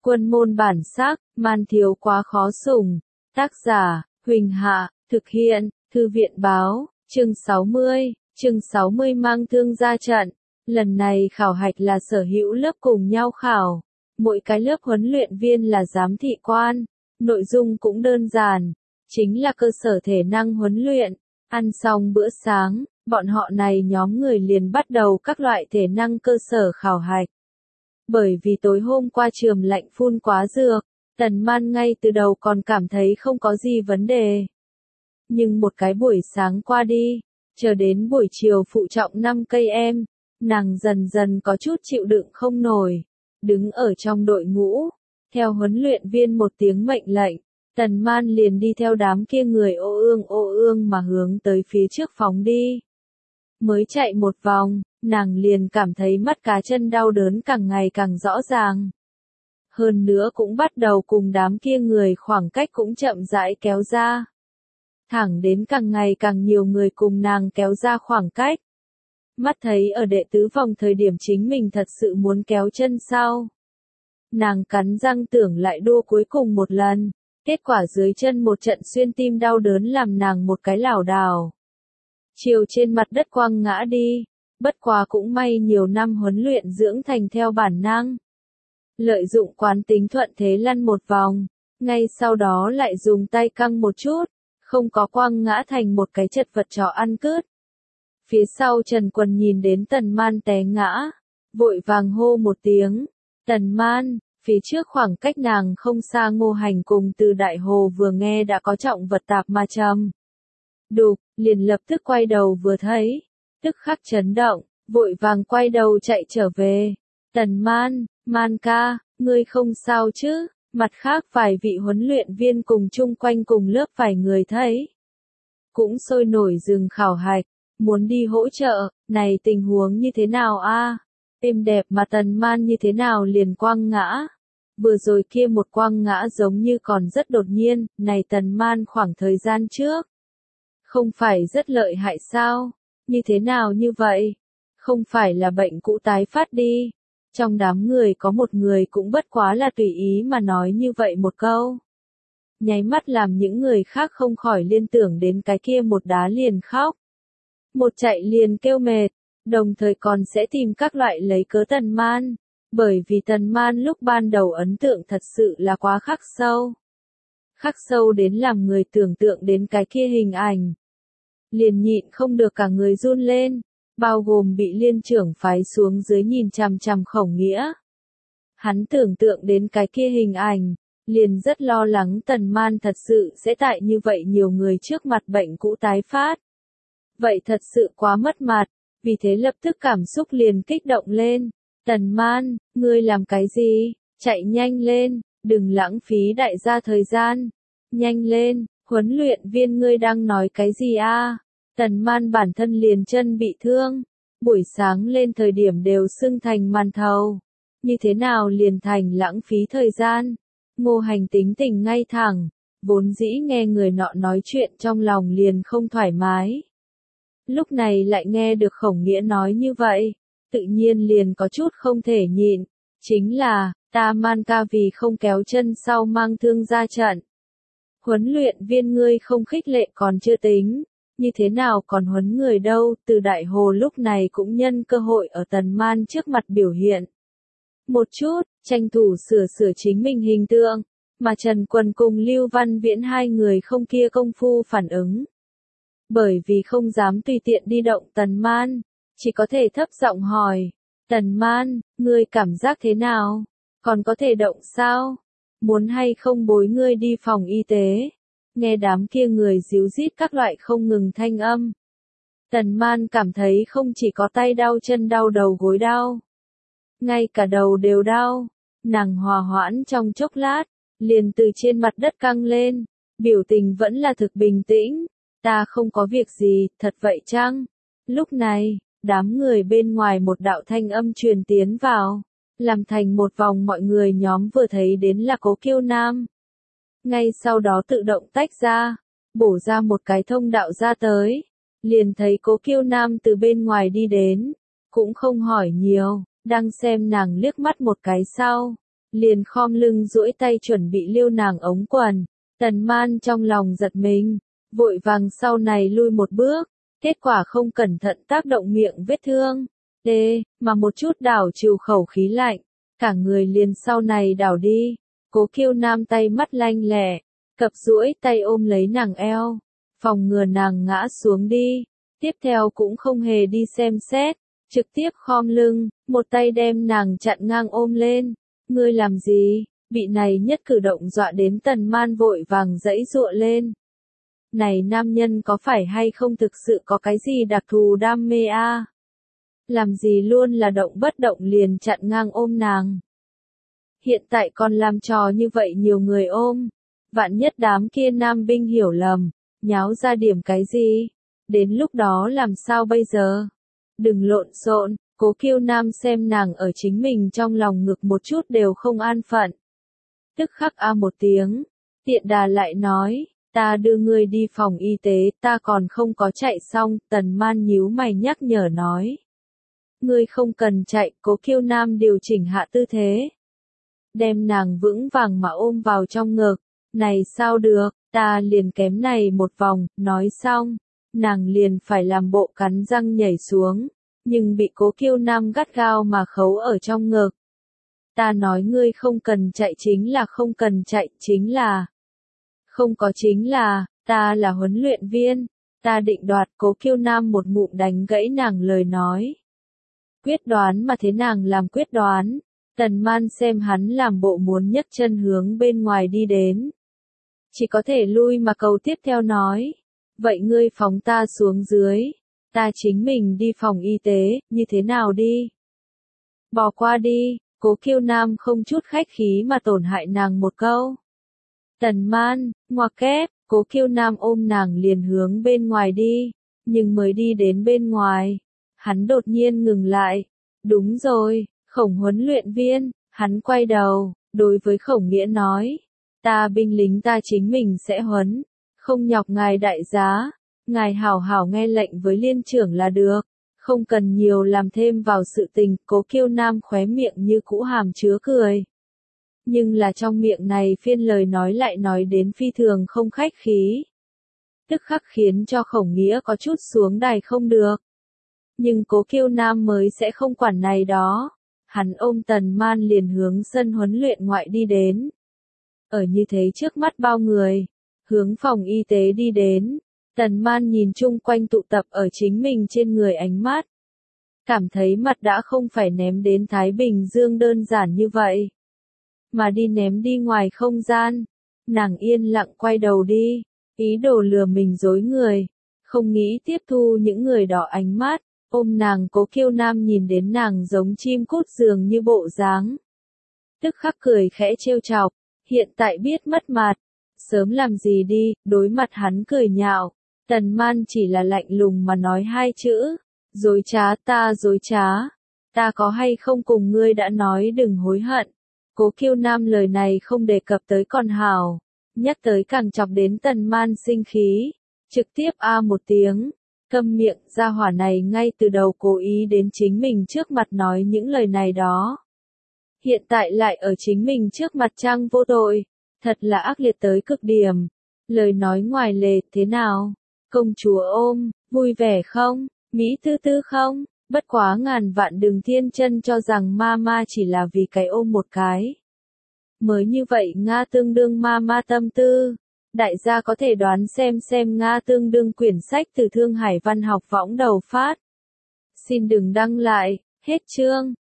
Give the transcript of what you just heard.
Quân môn bản sắc, man thiếu quá khó sủng. Tác giả, Huỳnh Hạ, thực hiện, Thư viện báo, chương 60 mang thương ra trận. Lần này khảo hạch là sở hữu lớp cùng nhau khảo. Mỗi cái lớp huấn luyện viên là giám thị quan. Nội dung cũng đơn giản, chính là cơ sở thể năng huấn luyện. Ăn xong bữa sáng, bọn họ này nhóm người liền bắt đầu các loại thể năng cơ sở khảo hạch. Bởi vì tối hôm qua trường lạnh phun quá dược, Tần Man ngay từ đầu còn cảm thấy không có gì vấn đề. Nhưng một cái buổi sáng qua đi, chờ đến buổi chiều phụ trọng 5 cây em, nàng dần dần có chút chịu đựng không nổi. Đứng ở trong đội ngũ, theo huấn luyện viên một tiếng mệnh lệnh, Tần Man liền đi theo đám kia người ô ương mà hướng tới phía trước phóng đi. Mới chạy một vòng, nàng liền cảm thấy mắt cá chân đau đớn càng ngày càng rõ ràng. Hơn nữa cũng bắt đầu cùng đám kia người khoảng cách cũng chậm rãi kéo ra. Thẳng đến càng ngày càng nhiều người cùng nàng kéo ra khoảng cách. Mắt thấy ở đệ tứ vòng thời điểm chính mình thật sự muốn kéo chân sau. Nàng cắn răng tưởng lại đua cuối cùng một lần. Kết quả dưới chân một trận xuyên tim đau đớn làm nàng một cái lảo đảo. Chiều trên mặt đất quăng ngã đi. Bất quá cũng may nhiều năm huấn luyện dưỡng thành theo bản năng. Lợi dụng quán tính thuận thế lăn một vòng. Ngay sau đó lại dùng tay căng một chút. Không có quăng ngã thành một cái chật vật chó ăn cứt. Phía sau Trần Quần nhìn đến Tần Man té ngã. Vội vàng hô một tiếng. Tần Man. Phía trước khoảng cách nàng không xa Ngô Hành cùng Từ Đại Hồ vừa nghe đã có trọng vật tạp ma châm. Đục, liền lập tức quay đầu vừa thấy. Tức khắc chấn động, vội vàng quay đầu chạy trở về. Tần Man, Man ca, ngươi không sao chứ? Mặt khác vài vị huấn luyện viên cùng chung quanh cùng lớp vài người thấy. Cũng sôi nổi dừng khảo hạch, muốn đi hỗ trợ, này tình huống như thế nào a? Êm đẹp mà Tần Man như thế nào liền quăng ngã. Vừa rồi kia một quăng ngã giống như còn rất đột nhiên, này Tần Man khoảng thời gian trước. Không phải rất lợi hại sao? Như thế nào như vậy? Không phải là bệnh cũ tái phát đi. Trong đám người có một người cũng bất quá là tùy ý mà nói như vậy một câu. Nháy mắt làm những người khác không khỏi liên tưởng đến cái kia một đá liền khóc. Một chạy liền kêu mệt, đồng thời còn sẽ tìm các loại lấy cớ Tần Man. Bởi vì Tần Man lúc ban đầu ấn tượng thật sự là quá khắc sâu. Khắc sâu đến làm người tưởng tượng đến cái kia hình ảnh. Liền nhịn không được cả người run lên, bao gồm bị liên trưởng phái xuống dưới nhìn chằm chằm Khổng Nghĩa. Hắn tưởng tượng đến cái kia hình ảnh, liền rất lo lắng Tần Man thật sự sẽ tại như vậy nhiều người trước mặt bệnh cũ tái phát. Vậy thật sự quá mất mặt, vì thế lập tức cảm xúc liền kích động lên. Tần Man, ngươi làm cái gì? Chạy nhanh lên, đừng lãng phí đại gia thời gian. Nhanh lên, huấn luyện viên ngươi đang nói cái gì a? Tần Man bản thân liền chân bị thương, buổi sáng lên thời điểm đều sưng thành màn thầu. Như thế nào liền thành lãng phí thời gian? Ngô Hành tính tình ngay thẳng, vốn dĩ nghe người nọ nói chuyện trong lòng liền không thoải mái. Lúc này lại nghe được Khổng Nghĩa nói như vậy, tự nhiên liền có chút không thể nhịn, chính là, ta Man ca vì không kéo chân sau mang thương ra trận. Huấn luyện viên ngươi không khích lệ còn chưa tính, như thế nào còn huấn người đâu, Từ Đại Hồ lúc này cũng nhân cơ hội ở Tần Man trước mặt biểu hiện. Một chút, tranh thủ sửa chính mình hình tượng, mà Trần Quần cùng Lưu Văn Viễn hai người không kia công phu phản ứng. Bởi vì không dám tùy tiện đi động Tần Man, chỉ có thể thấp giọng hỏi, Tần Man, ngươi cảm giác thế nào? Còn có thể động sao? Muốn hay không bối ngươi đi phòng y tế? Nghe đám kia người díu dít các loại không ngừng thanh âm. Tần Man cảm thấy không chỉ có tay đau chân đau đầu gối đau. Ngay cả đầu đều đau. Nàng hòa hoãn trong chốc lát, liền từ trên mặt đất căng lên. Biểu tình vẫn là thực bình tĩnh. Ta không có việc gì, thật vậy chăng? Lúc này, đám người bên ngoài một đạo thanh âm truyền tiến vào. Làm thành một vòng mọi người nhóm vừa thấy đến là Cố Kiêu Nam. Ngay sau đó tự động tách ra, bổ ra một cái thông đạo ra tới, liền thấy Cố Kiêu Nam từ bên ngoài đi đến, cũng không hỏi nhiều, đang xem nàng liếc mắt một cái sau, liền khom lưng duỗi tay chuẩn bị liêu nàng ống quần. Tần Man trong lòng giật mình, vội vàng sau này lui một bước, kết quả không cẩn thận tác động miệng vết thương. Mà một chút đảo trừ khẩu khí lạnh, cả người liền sau này đảo đi. Cố Kiêu Nam tay mắt lanh lẹ, cập duỗi tay ôm lấy nàng eo, phòng ngừa nàng ngã xuống đi. Tiếp theo cũng không hề đi xem xét, trực tiếp khom lưng, một tay đem nàng chặn ngang ôm lên. Ngươi làm gì? Bị này nhất cử động dọa đến Tần Man vội vàng giãy giụa lên. Này nam nhân có phải hay không thực sự có cái gì đặc thù đam mê a? Làm gì luôn là động bất động liền chặn ngang ôm nàng. Hiện tại còn làm trò như vậy nhiều người ôm. Vạn nhất đám kia nam binh hiểu lầm, nháo ra điểm cái gì? Đến lúc đó làm sao bây giờ? Đừng lộn xộn. Cố Kiêu Nam xem nàng ở chính mình trong lòng ngực một chút đều không an phận. Tức khắc một tiếng, tiện đà lại nói, ta đưa ngươi đi phòng y tế, ta còn không có chạy xong. Tần Man nhíu mày nhắc nhở nói. Ngươi không cần chạy. Cố Kiêu Nam điều chỉnh hạ tư thế, đem nàng vững vàng mà ôm vào trong ngực. Này sao được, ta liền kém này một vòng. Nói xong, nàng liền phải làm bộ cắn răng nhảy xuống, nhưng bị Cố Kiêu Nam gắt gao mà khấu ở trong ngực. Ta nói ngươi không cần chạy chính là không cần chạy, chính là không có chính là, ta là huấn luyện viên, ta định đoạt. Cố Kiêu Nam một ngụm đánh gãy nàng lời nói. Quyết đoán mà thế nàng làm quyết đoán. Tần Man xem hắn làm bộ muốn nhấc chân hướng bên ngoài đi đến, chỉ có thể lui mà cầu tiếp theo nói. Vậy ngươi phóng ta xuống dưới, ta chính mình đi phòng y tế, như thế nào đi? Bỏ qua đi. Cố Kiêu Nam không chút khách khí mà tổn hại nàng một câu. Tần Man, ngoặc kép, Cố Kiêu Nam ôm nàng liền hướng bên ngoài đi, nhưng mới đi đến bên ngoài, hắn đột nhiên ngừng lại. Đúng rồi, Khổng huấn luyện viên. Hắn quay đầu, đối với Khổng Nghĩa nói, ta binh lính ta chính mình sẽ huấn, không nhọc ngài đại giá, ngài hảo hảo nghe lệnh với liên trưởng là được, không cần nhiều làm thêm vào sự tình. Cố Kiêu Nam khóe miệng như cũ hàm chứa cười, nhưng là trong miệng này phiên lời nói lại nói đến phi thường không khách khí, tức khắc khiến cho Khổng Nghĩa có chút xuống đài không được. Nhưng Cố Kiêu Nam mới sẽ không quản này đó. Hắn ôm Tần Man liền hướng sân huấn luyện ngoại đi đến. Ở như thế trước mắt bao người, hướng phòng y tế đi đến. Tần Man nhìn chung quanh tụ tập ở chính mình trên người ánh mắt, cảm thấy mặt đã không phải ném đến Thái Bình Dương đơn giản như vậy, mà đi ném đi ngoài không gian. Nàng yên lặng quay đầu đi, ý đồ lừa mình dối người, không nghĩ tiếp thu những người đó ánh mắt. Ôm nàng Cố Kiêu Nam nhìn đến nàng giống chim cút dường như bộ dáng, tức khắc cười khẽ trêu chọc. Hiện tại biết mất mặt, sớm làm gì đi. Đối mặt hắn cười nhạo, Tần Man chỉ là lạnh lùng mà nói hai chữ, dối trá. Ta dối trá? Ta có hay không cùng ngươi đã nói đừng hối hận? Cố Kiêu Nam lời này không đề cập tới còn hảo, nhắc tới càng chọc đến Tần Man sinh khí, trực tiếp một tiếng. Câm miệng. Gia hỏa này ngay từ đầu cố ý đến chính mình trước mặt nói những lời này đó, hiện tại lại ở chính mình trước mặt trang vô tội, thật là ác liệt tới cực điểm. Lời nói ngoài lề. Thế nào? Công chúa ôm, vui vẻ không? Mỹ tư tư không? Bất quá ngàn vạn đừng thiên chân cho rằng mama chỉ là vì cái ôm một cái mới như vậy Nga tương đương mama tâm tư. Đại gia có thể đoán xem Nga tương đương quyển sách từ Thương Hải Văn học võng đầu phát. Xin đừng đăng lại. Hết chương.